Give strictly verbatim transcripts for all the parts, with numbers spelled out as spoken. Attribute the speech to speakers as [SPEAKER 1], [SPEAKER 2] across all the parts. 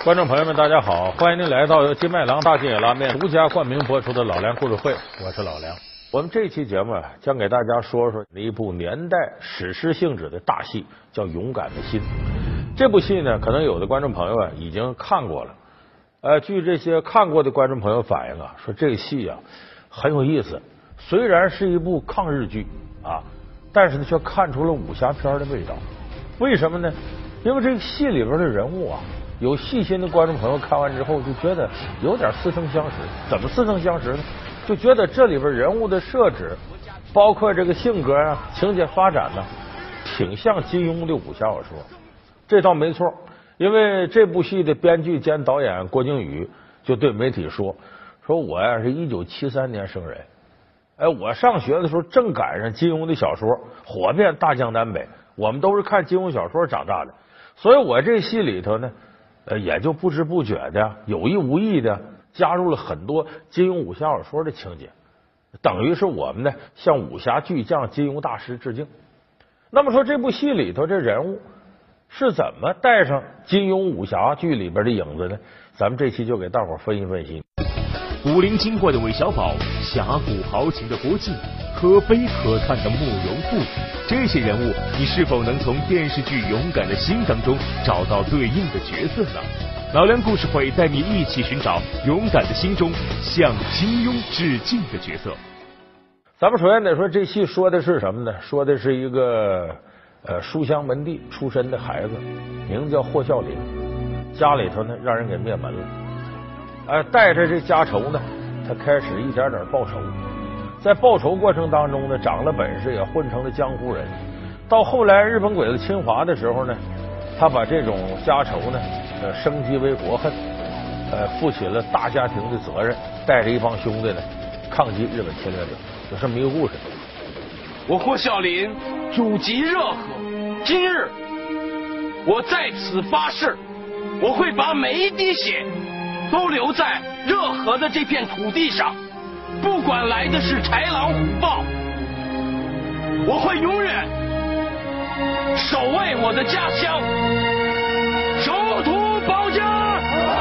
[SPEAKER 1] 观众朋友们，大家好，欢迎您来到由金麦郎大金野拉面独家冠名播出的老梁故事会，我是老梁。我们这期节目啊，将给大家说说一部年代史诗性质的大戏，叫《勇敢的心》。这部戏呢，可能有的观众朋友啊已经看过了。呃，据这些看过的观众朋友反映啊，说这个戏啊很有意思。虽然是一部抗日剧啊，但是呢却看出了武侠片的味道。为什么呢？因为这个戏里边的人物啊，有细心的观众朋友看完之后就觉得有点似曾相识。怎么似曾相识呢？就觉得这里边人物的设置，包括这个性格啊、情节发展呢，挺像金庸的武侠小说。这倒没错，因为这部戏的编剧兼导演郭靖宇就对媒体说：“说我呀是一九七三年生人，哎，我上学的时候正赶上金庸的小说火遍大江南北，我们都是看金庸小说长大的，所以我这戏里头呢，呃，也就不知不觉的、有意无意的加入了很多金庸武侠小说的情节，等于是我们呢向武侠巨匠金庸大师致敬。那么说这部戏里头这人物是怎么带上金庸武侠剧里边的影子呢？咱们这期就给大伙分析分析。
[SPEAKER 2] 古灵精怪的韦小宝，侠骨豪情的郭靖，可悲可叹的慕容复，这些人物你是否能从电视剧《勇敢的心》当中找到对应的角色呢？老梁故事会带你一起寻找《勇敢的心》中向金庸致敬的角色。
[SPEAKER 1] 咱们首先得说这戏说的是什么呢？说的是一个呃书香门第出身的孩子，名字叫霍啸林，家里头呢让人给灭门了。哎，带着这家仇呢，他开始一点点报仇。在报仇过程当中呢，长了本事，也混成了江湖人。到后来日本鬼子侵华的时候呢，他把这种家仇呢，呃，升级为国恨，呃，负起了大家庭的责任，带着一帮兄弟呢，抗击日本侵略者，有这么一个故事。
[SPEAKER 3] 我霍啸林祖籍热河，今日我在此发誓，我会把每一滴血都留在热河的这片土地上，不管来的是豺狼虎豹，我会永远守卫我的家乡，守土保家，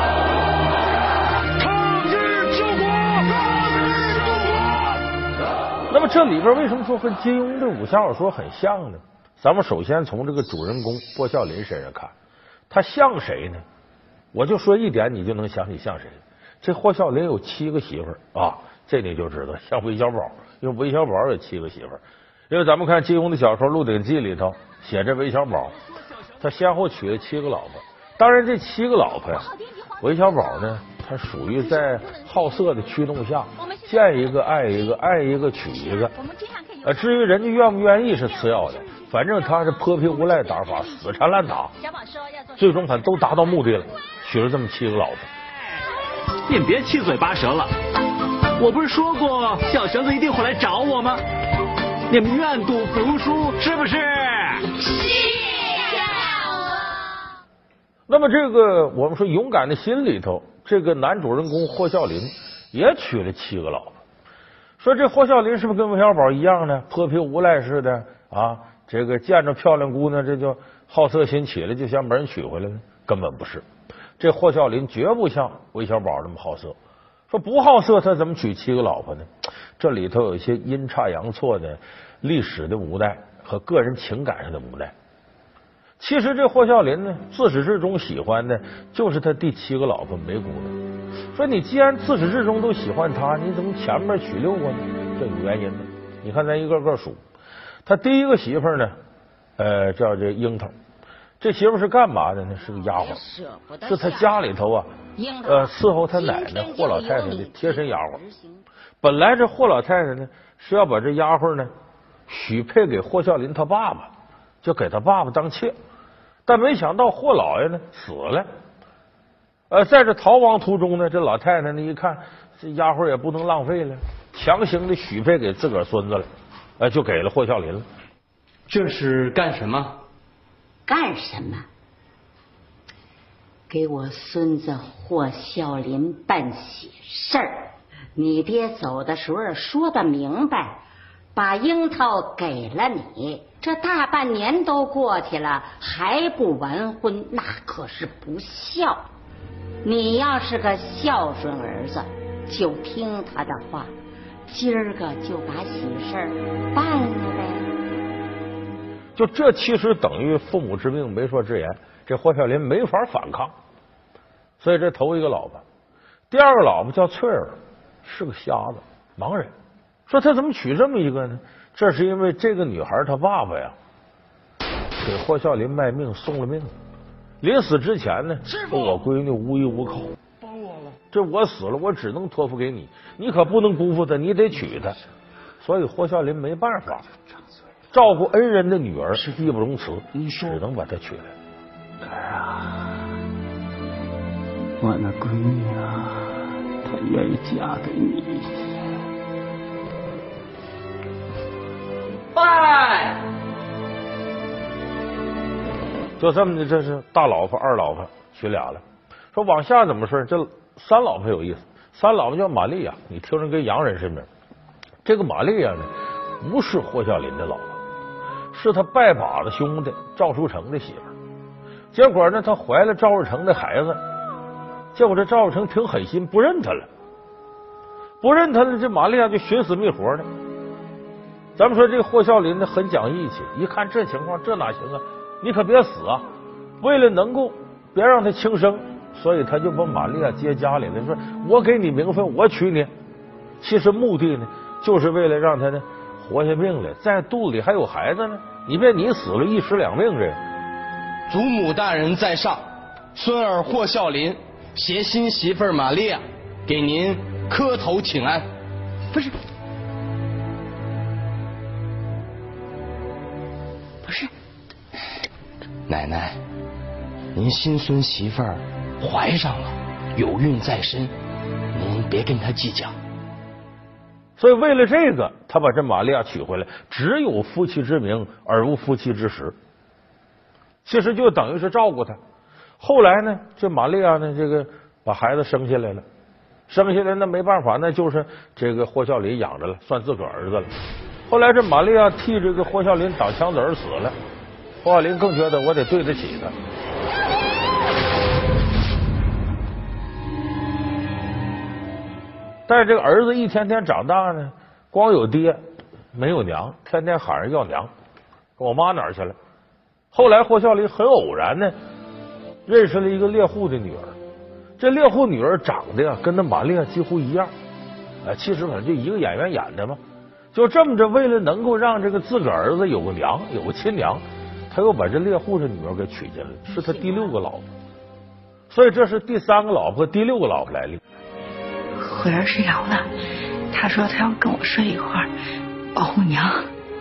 [SPEAKER 3] 抗日救国，抗日救国。
[SPEAKER 1] 那么这里边为什么说和金庸的武侠小说很像呢？咱们首先从这个主人公霍啸林身上看，他像谁呢？我就说一点，你就能想起像谁。这霍啸林有七个媳妇儿啊，这你就知道像韦小宝，因为韦小宝有七个媳妇儿。因为咱们看金庸的小说《鹿鼎记》里头写这韦小宝，他先后娶了七个老婆。当然，这七个老婆呀，韦小宝呢，他属于在好色的驱动下，见一个爱一个，爱一个娶一个。呃，至于人家愿不愿意是次要的，反正他是泼皮无赖打法，死缠烂打，最终反正都达到目的了，娶了这么七个老婆。
[SPEAKER 4] 您别七嘴八舌了，我不是说过小玄子一定会来找我吗？你们愿赌服输是不是？是呀。
[SPEAKER 1] 那么这个我们说勇敢的心里头，这个男主人公霍啸林也娶了七个老婆。说这霍啸林是不是跟韦小宝一样呢？泼皮无赖似的啊？这个见着漂亮姑娘，这就好色心起来，就想把人娶回来呢？根本不是。这霍啸林绝不像韦小宝那么好色。说不好色，他怎么娶七个老婆呢？这里头有一些阴差阳错的历史的无奈和个人情感上的无奈。其实这霍啸林呢，自始至终喜欢的就是他第七个老婆梅姑娘。说你既然自始至终都喜欢他，你怎么前面娶六个呢？这有原因的。你看咱一个个数，他第一个媳妇呢，呃，叫这樱桃。这媳妇是干嘛的呢？是个丫鬟，是他家里头啊，呃，伺候他奶奶霍老太太的贴身丫鬟。本来这霍老太太呢是要把这丫鬟呢许配给霍啸林他爸爸，就给他爸爸当妾，但没想到霍老爷呢死了。呃，在这逃亡途中呢，这老太太呢一看这丫鬟也不能浪费了，强行的许配给自个儿孙子了，呃，就给了霍啸林了。
[SPEAKER 4] 这是干什么？
[SPEAKER 5] 干什么？给我孙子霍啸林办喜事儿。你爹走的时候说的明白，把樱桃给了你，这大半年都过去了，还不完婚，那可是不孝。 你要是个孝顺儿子，就听他的话，今儿个就把喜事儿办了呗。
[SPEAKER 1] 就这其实等于父母之命，媒妁之言，这霍孝林没法反抗。所以这头一个老婆，第二个老婆叫翠儿，是个瞎子，盲人。说他怎么娶这么一个呢？这是因为这个女孩她爸爸呀，给霍孝林卖命送了命。临死之前呢，说我闺女无依无靠，帮我了。这我死了，我只能托付给你，你可不能辜负她，你得娶她。所以霍孝林没办法，照顾恩人的女儿是义不容辞，只能把她娶来。
[SPEAKER 4] 儿啊，我那闺女啊，她愿意嫁给你。
[SPEAKER 3] 拜。
[SPEAKER 1] 就这么的，这是大老婆、二老婆娶俩了。说往下怎么说？这三老婆有意思，三老婆叫玛利亚，你听着跟洋人似的。这个玛利亚呢，不是霍孝林的老婆，是他拜把子兄弟赵书成的媳妇儿。结果呢，他怀了赵书成的孩子，结果这赵书成挺狠心，不认他了，不认他了，这玛利亚就寻死觅活的。咱们说这个霍孝林呢，很讲义气，一看这情况，这哪行啊？你可别死啊！为了能够别让他轻生，所以他就把玛利亚接家里了，说我给你名分，我娶你。其实目的呢，就是为了让他呢活下命来，在肚里还有孩子呢。你别你死了，一尸两命这。
[SPEAKER 3] 祖母大人在上，孙儿霍孝林携新媳妇儿玛利亚给您磕头请安。
[SPEAKER 6] 不是，不是。
[SPEAKER 3] 奶奶，您新孙媳妇儿怀上了，有孕在身，您别跟她计较。
[SPEAKER 1] 所以为了这个，他把这玛利亚娶回来，只有夫妻之名而无夫妻之实。其实就等于是照顾他。后来呢，这玛利亚呢，这个把孩子生下来了，生下来那没办法，那就是这个霍孝林养着了，算自个儿子了。后来这玛利亚替这个霍孝林挡枪子而死了。霍孝林更觉得我得对得起他，但是这个儿子一天天长大呢，光有爹没有娘，天天喊人要娘，我妈哪儿去了？后来霍孝林很偶然呢，认识了一个猎户的女儿，这猎户女儿长得呀跟那玛利亚几乎一样，啊，其实反正就一个演员演的嘛。就这么着，为了能够让这个自个儿子有个娘，有个亲娘。他又把这猎户这女儿给娶进来，是他第六个老婆，所以这是第三个老婆、第六个老婆来历。
[SPEAKER 6] 慧儿睡着了，他说他要跟我睡一会儿，保护娘。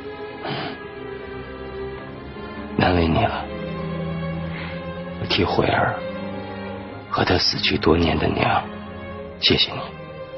[SPEAKER 3] 难为你了，我替慧儿和她死去多年的娘，谢谢你。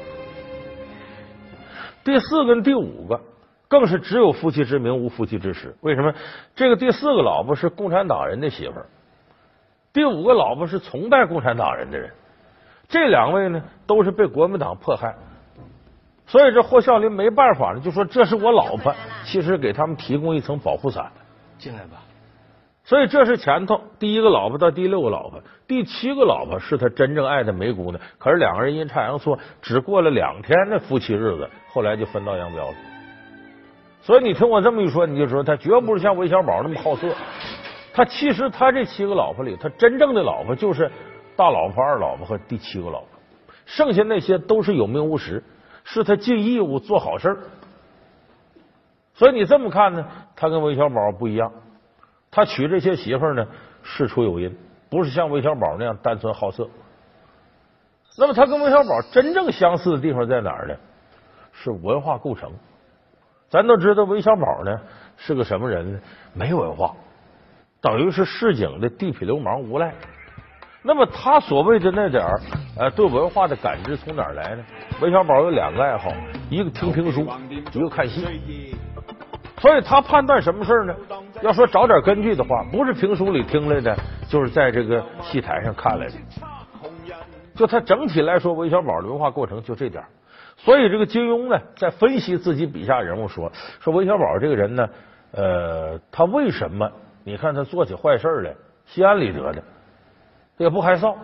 [SPEAKER 1] 第四跟第五个。更是只有夫妻之名，无夫妻之实。为什么？这个第四个老婆是共产党人的媳妇儿，第五个老婆是崇拜共产党人的人。这两位呢，都是被国民党迫害，所以这霍孝林没办法呢，就说这是我老婆，其实给他们提供一层保护伞。
[SPEAKER 3] 进来吧。
[SPEAKER 1] 所以这是前头第一个老婆到第六个老婆，第七个老婆是他真正爱的梅姑娘。可是两个人阴差阳错，只过了两天的夫妻日子，后来就分道扬镳了。所以你听我这么一说，你就说他绝不是像韦小宝那么好色。他其实他这七个老婆里，他真正的老婆就是大老婆、二老婆和第七个老婆，剩下那些都是有名无实，是他尽义务做好事。所以你这么看呢，他跟韦小宝不一样，他娶这些媳妇儿呢事出有因，不是像韦小宝那样单纯好色。那么他跟韦小宝真正相似的地方在哪儿呢？是文化构成。咱都知道韦小宝呢是个什么人呢？没文化，等于是市井的地痞流氓无赖。那么他所谓的那点儿呃对文化的感知从哪儿来呢？韦小宝有两个爱好，一个听评书，一个看戏。所以他判断什么事呢？要说找点根据的话，不是评书里听来的，就是在这个戏台上看来的。就他整体来说，韦小宝的文化构成就这点。所以这个金庸呢，在分析自己笔下人物说，说韦小宝这个人呢，呃，他为什么你看他做起坏事来，心安理得的，也不害臊，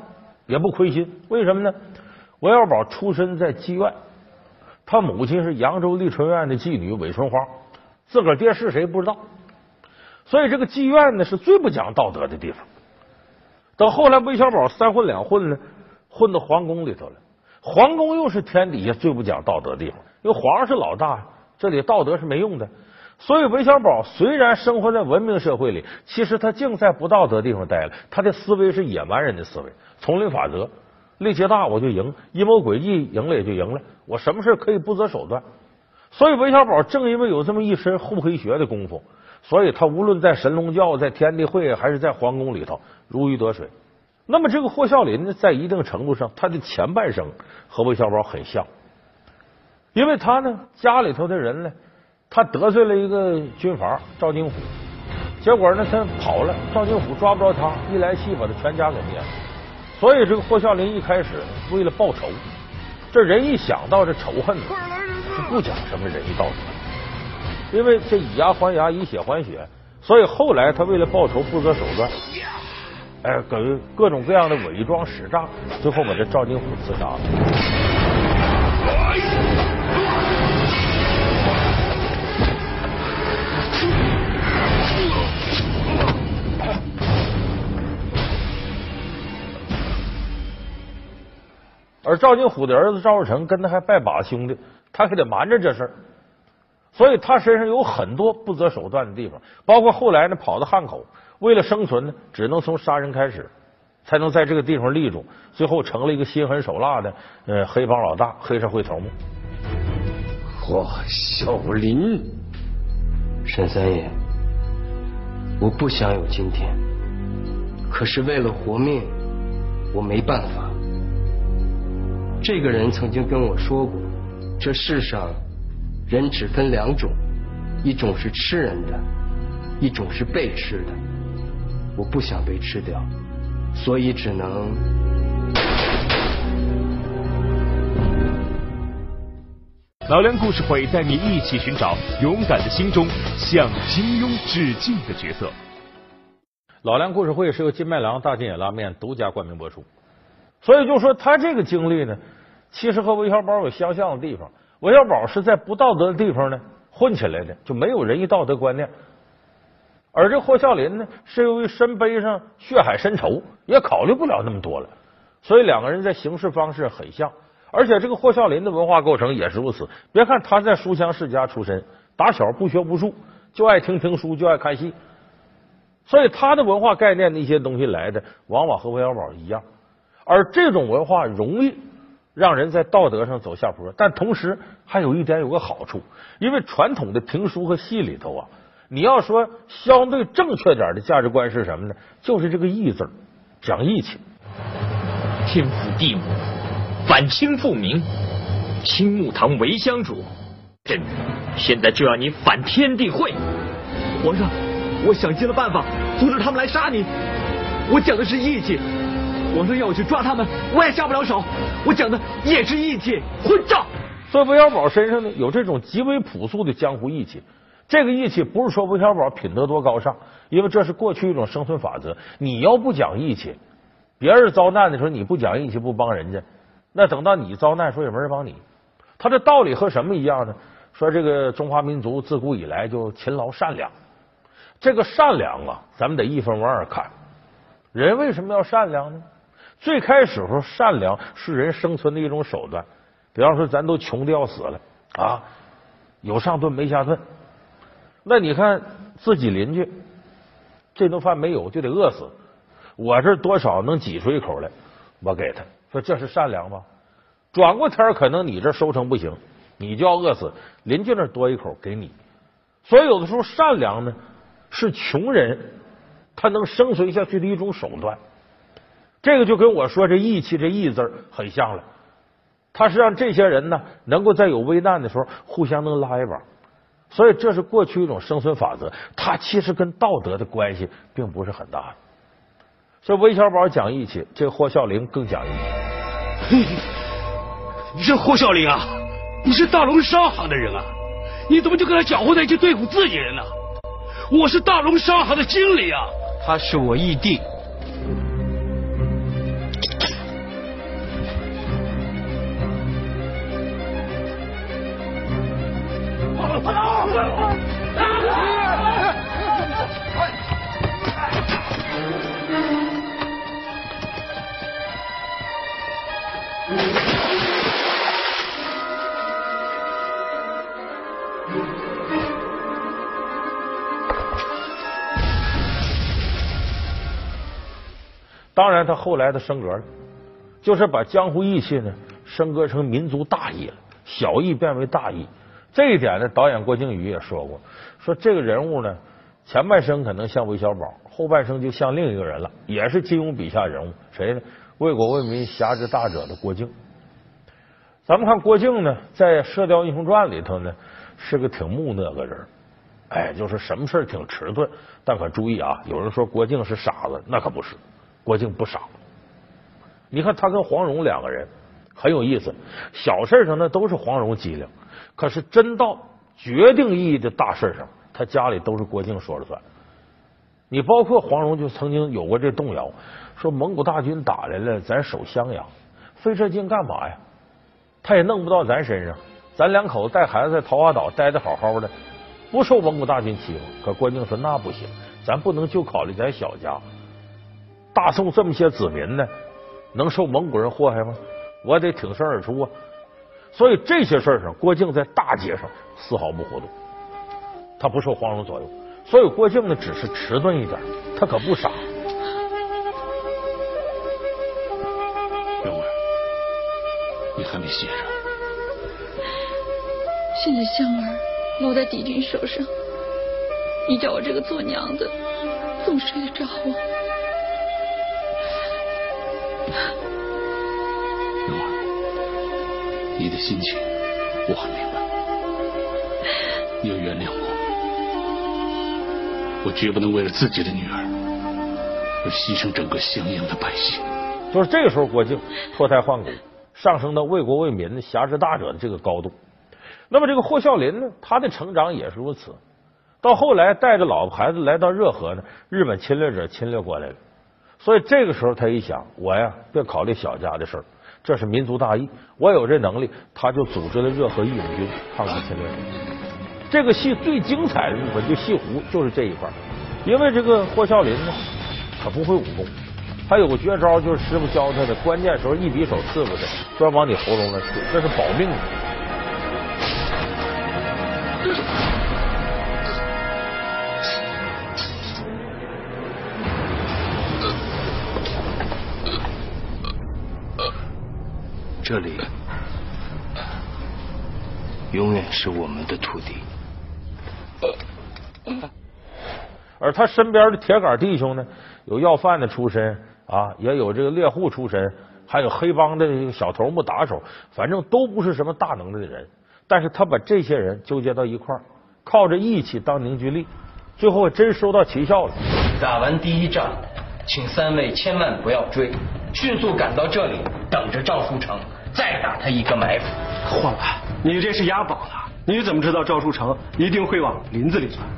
[SPEAKER 1] 也不亏心。为什么呢？韦小宝出身在妓院，他母亲是扬州丽春院的妓女韦春花，自个儿爹是谁不知道，所以这个妓院呢是最不讲道德的地方。等后来韦小宝三混两混呢，混到皇宫里头了。皇宫又是天底下最不讲道德的地方，因为皇上是老大，这里道德是没用的。所以韦小宝虽然生活在文明社会里，其实他净在不道德地方待了。他的思维是野蛮人的思维，丛林法则，力气大我就赢，阴谋诡计赢了也就赢了，我什么事可以不择手段。所以韦小宝正因为有这么一身厚黑学的功夫，所以他无论在神龙教、在天地会还是在皇宫里头如鱼得水。那么这个霍孝林呢，在一定程度上他的前半生和韦小宝很像，因为他呢家里头的人呢，他得罪了一个军阀赵金虎，结果呢他跑了，赵金虎抓不着他，一来气把他全家给灭了。所以这个霍孝林一开始为了报仇，这人一想到这仇恨呢，就不讲什么仁义道德，因为这以牙还牙，以血还血，所以后来他为了报仇不择手段，哎，给各种各样的伪装使诈，最后把这赵金虎刺杀了。而赵金虎的儿子赵世成跟他还拜把兄弟，他还得瞒着这事儿，所以他身上有很多不择手段的地方，包括后来呢跑到汉口，为了生存呢，只能从杀人开始，才能在这个地方立住，最后成了一个心狠手辣的呃黑帮老大、黑社会头目。
[SPEAKER 7] 霍孝林，沈三爷，我不想有今天，可是为了活命，我没办法。这个人曾经跟我说过，这世上人只分两种，一种是吃人的，一种是被吃的。我不想被吃掉，所以只能……
[SPEAKER 2] 老梁故事会带你一起寻找勇敢的心中向金庸致敬的角色。
[SPEAKER 1] 老梁故事会是由金麦郎大金野拉面独家冠名播出，所以就说他这个经历呢，其实和韦小宝有相像的地方。韦小宝是在不道德的地方呢混起来的，就没有仁义道德观念。而这霍孝林呢，是由于身背上血海深仇，也考虑不了那么多了，所以两个人在行事方式很像。而且这个霍孝林的文化构成也是如此。别看他在书香世家出身，打小不学无术，就爱听听书，就爱看戏，所以他的文化概念的一些东西来的，往往和韦小宝一样。而这种文化容易让人在道德上走下坡，但同时还有一点有个好处，因为传统的评书和戏里头啊，你要说相对正确点的价值观是什么呢？就是这个义字，讲义气。
[SPEAKER 8] 天父地母，反清复明，清木堂为香主，朕现在就要你反天地会。
[SPEAKER 4] 皇上，我想尽了办法阻止他们来杀你，我讲的是义气。皇上要我去抓他们，我也下不了手，我讲的也是义气。混账！
[SPEAKER 1] 所以韦小宝身上呢有这种极为朴素的江湖义气。这个义气不是说韦小宝品德多高尚，因为这是过去一种生存法则。你要不讲义气，别人遭难的时候你不讲义气，不帮人家，那等到你遭难时候也没人帮你。他的道理和什么一样呢？说这个中华民族自古以来就勤劳善良，这个善良啊，咱们得一分为二看。人为什么要善良呢？最开始时候善良是人生存的一种手段。比方说咱都穷的要死了啊，有上顿没下顿，那你看自己邻居这顿饭没有就得饿死，我这多少能挤出一口来，我给他，说这是善良吗？转过天可能你这收成不行，你就要饿死，邻居那多一口给你。所以有的时候善良呢是穷人他能生存下去的一种手段。这个就跟我说这义气这义字很像了，他是让这些人呢能够在有危难的时候互相能拉一把，所以这是过去一种生存法则，它其实跟道德的关系并不是很大的。所以韦小宝讲义气，这个霍孝林更讲义气。
[SPEAKER 3] 你这霍孝林啊，你是大龙商行的人啊，你怎么就跟他搅和在一起对付自己人呢？我是大龙商行的经理啊。
[SPEAKER 7] 他是我义弟。
[SPEAKER 1] 当然，他后来的升格了，就是把江湖义气呢升格成民族大义了，小义变为大义。这一点呢，导演郭靖宇也说过，说这个人物呢，前半生可能像韦小宝，后半生就像另一个人了，也是金庸笔下人物，谁呢？为国为民、侠之大者的郭靖。咱们看郭靖呢，在《射雕英雄传》里头呢，是个挺木讷个人，哎，就是什么事挺迟钝。但可注意啊，有人说郭靖是傻子，那可不是。郭靖不傻，你看他跟黄蓉两个人很有意思，小事上呢都是黄蓉机灵，可是真到决定意义的大事上，他家里都是郭靖说了算。你包括黄蓉就曾经有过这动摇，说蒙古大军打来了，咱守襄阳，费这劲干嘛呀？他也弄不到咱身上，咱两口子带孩子在桃花岛待得好好的，不受蒙古大军欺负。可郭靖说那不行，咱不能就考虑咱小家。大宋这么些子民呢，能受蒙古人祸害吗？我得挺身而出啊！所以这些事上，郭靖在大街上丝毫不活动，他不受黄蓉左右。所以郭靖呢，只是迟钝一点，他可不傻。
[SPEAKER 3] 蓉儿，你还没歇着？
[SPEAKER 6] 现在香儿落在敌军手上，你叫我这个做娘的怎么睡得着啊？
[SPEAKER 3] 蓉儿，你的心情我很明白，你要原谅我，我绝不能为了自己的女儿而牺牲整个襄阳的百姓。
[SPEAKER 1] 就是这个时候，郭靖脱胎换骨，上升到为国为民的侠之大者的这个高度。那么这个霍孝林呢，他的成长也是如此。到后来带着老婆孩子来到热河呢，日本侵略者侵略过来了。所以这个时候他一想，我呀别考虑小家的事儿，这是民族大义，我有这能力，他就组织了热河义勇军抗击侵略者。这个戏最精彩的部分就戏胡就是这一块，因为这个霍孝林呢他不会武功，他有个绝招就是师傅教他的，关键时候一匕首刺过去，专往你喉咙那刺，这是保命的。
[SPEAKER 7] 这里永远是我们的土地。
[SPEAKER 1] 而他身边的铁杆弟兄呢，有要饭的出身啊，也有这个猎户出身，还有黑帮的小头目打手，反正都不是什么大能耐的人。但是他把这些人纠结到一块儿，靠着义气当凝聚力，最后真收到奇效了。
[SPEAKER 7] 打完第一仗，请三位千万不要追，迅速赶到这里，等着赵书成，再打他一个埋伏。
[SPEAKER 9] 晃了，你这是押宝了，你怎么知道赵书成一定会往林子里钻？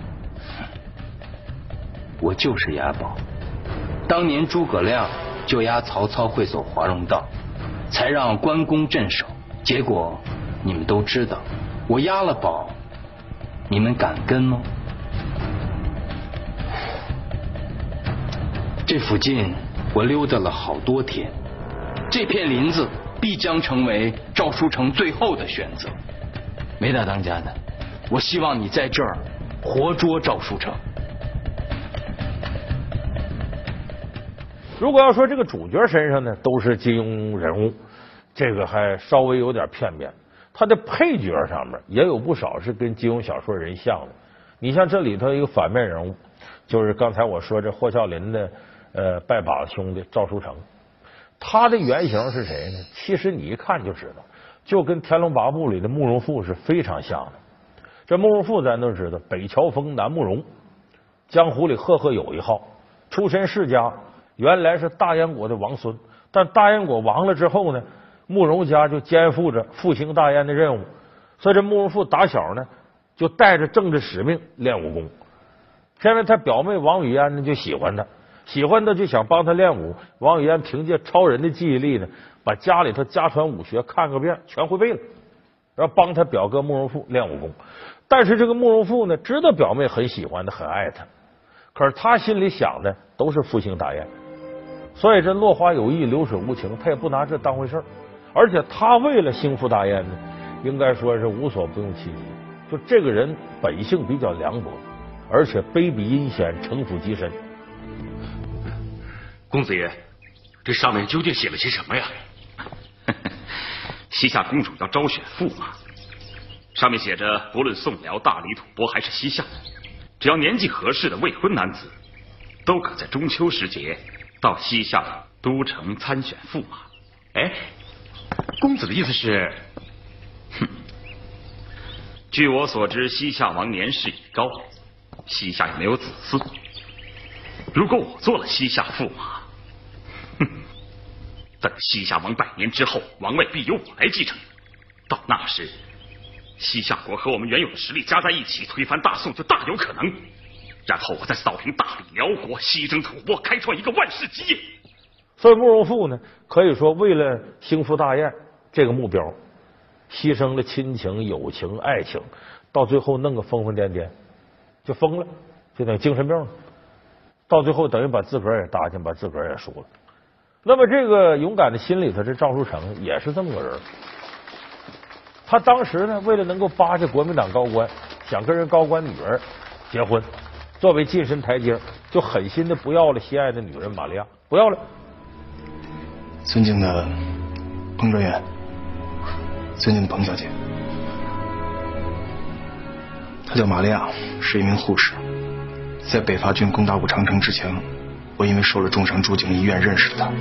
[SPEAKER 7] 我就是押宝。当年诸葛亮就押曹操会走华容道，才让关公镇守。结果你们都知道，我押了宝，你们敢跟吗？这附近我溜达了好多天，这片林子必将成为赵书成最后的选择。没大当家的，我希望你在这儿活捉赵书成。
[SPEAKER 1] 如果要说这个主角身上呢都是金庸人物，这个还稍微有点片面。他的配角上面也有不少是跟金庸小说人像的。你像这里头一个反面人物，就是刚才我说这霍孝林的呃拜把子兄弟赵书成，他的原型是谁呢？其实你一看就知道，就跟《天龙八部》里的慕容复是非常像的。这慕容复咱都知道，北乔峰南慕容，江湖里赫赫有一号，出身世家。原来是大燕国的王孙，但大燕国亡了之后呢，慕容家就肩负着复兴大燕的任务，所以这慕容复打小呢就带着政治使命练武功。偏偏他表妹王语嫣呢就喜欢他，喜欢他就想帮他练武。王语嫣凭借超人的记忆力呢，把家里头家传武学看个遍全会背了。 然后帮他表哥慕容复练武功。但是这个慕容复呢，知道表妹很喜欢他，很爱他，可是他心里想的都是复兴大燕，所以这落花有意，流水无情，他也不拿这当回事儿。而且他为了兴复大燕呢，应该说是无所不用其极。就这个人本性比较凉薄，而且卑鄙阴险，城府极深。
[SPEAKER 10] 公子爷，这上面究竟写了些什么呀？西夏公主要招选驸马，上面写着，不论宋辽、大理、吐蕃还是西夏，只要年纪合适的未婚男子，都可在中秋时节到西夏都城参选驸马。哎，公子的意思是？哼，据我所知，西夏王年事已高，西夏也没有子嗣。如果我做了西夏驸马，哼，等西夏王百年之后，王位必由我来继承。到那时，西夏国和我们原有的实力加在一起，推翻大宋就大有可能。然后我再扫平大理、辽国，西征吐蕃，开创一个万世基业。
[SPEAKER 1] 所以慕容复呢，可以说为了兴复大燕这个目标，牺牲了亲情、友情、爱情，到最后弄个疯疯癫癫，就疯了，就等于精神病了。到最后等于把自个儿也搭进，把自个儿也输了。那么这个勇敢的心里头，这赵书成也是这么个人。他当时呢，为了能够巴结国民党高官，想跟人高官女儿结婚，作为晋升台阶，就狠心的不要了心爱的女人玛利亚，不要了。
[SPEAKER 11] 尊敬的彭专员，尊敬的彭小姐，她叫玛利亚，是一名护士。在北伐军攻打武长城之前，我因为受了重伤住进医院认识了她。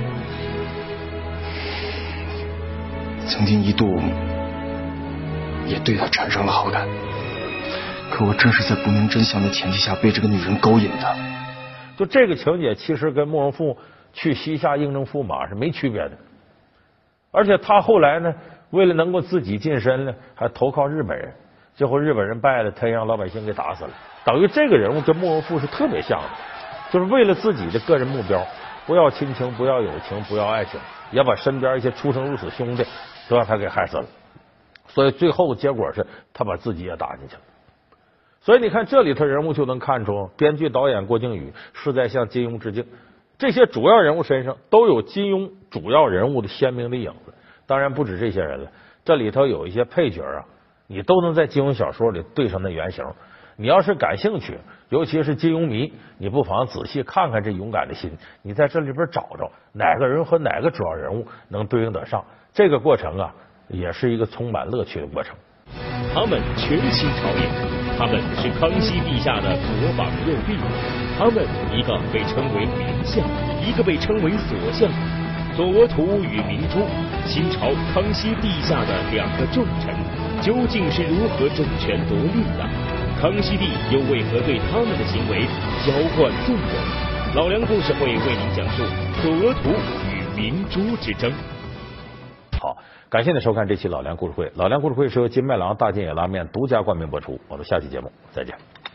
[SPEAKER 11] 曾经一度也对她产生了好感，可我正是在不明真相的前提下被这个女人勾引的。
[SPEAKER 1] 就这个情节，其实跟慕容复去西夏应征驸马是没区别的。而且他后来呢，为了能够自己晋升呢，还投靠日本人，最后日本人败了，他也让老百姓给打死了。等于这个人物跟慕容复是特别像的，就是为了自己的个人目标，不要亲情，不要友情，不要爱情，也把身边一些出生入死兄弟都让他给害死了。所以最后结果是他把自己也打进去了。所以你看这里头人物就能看出，编剧导演郭靖宇是在向金庸致敬。这些主要人物身上都有金庸主要人物的鲜明的影子。当然不止这些人了，这里头有一些配角啊，你都能在金庸小说里对上那原型。你要是感兴趣，尤其是金庸迷，你不妨仔细看看这勇敢的心，你在这里边找找哪个人和哪个主要人物能对应得上。这个过程啊，也是一个充满乐趣的过程。
[SPEAKER 2] 他们权倾朝野，他们是康熙帝下的左膀右臂，他们一个被称为明相，一个被称为左相。左额图与明珠，清朝康熙帝下的两个重臣，究竟是如何争权夺利的？康熙帝又为何对他们的行为浇灌纵容？老梁故事会为您讲述左额图与明珠之争。
[SPEAKER 1] 好，感谢您收看这期老梁故事会。老梁故事会是由金麦郎大金野拉面独家冠名播出。我们下期节目再见。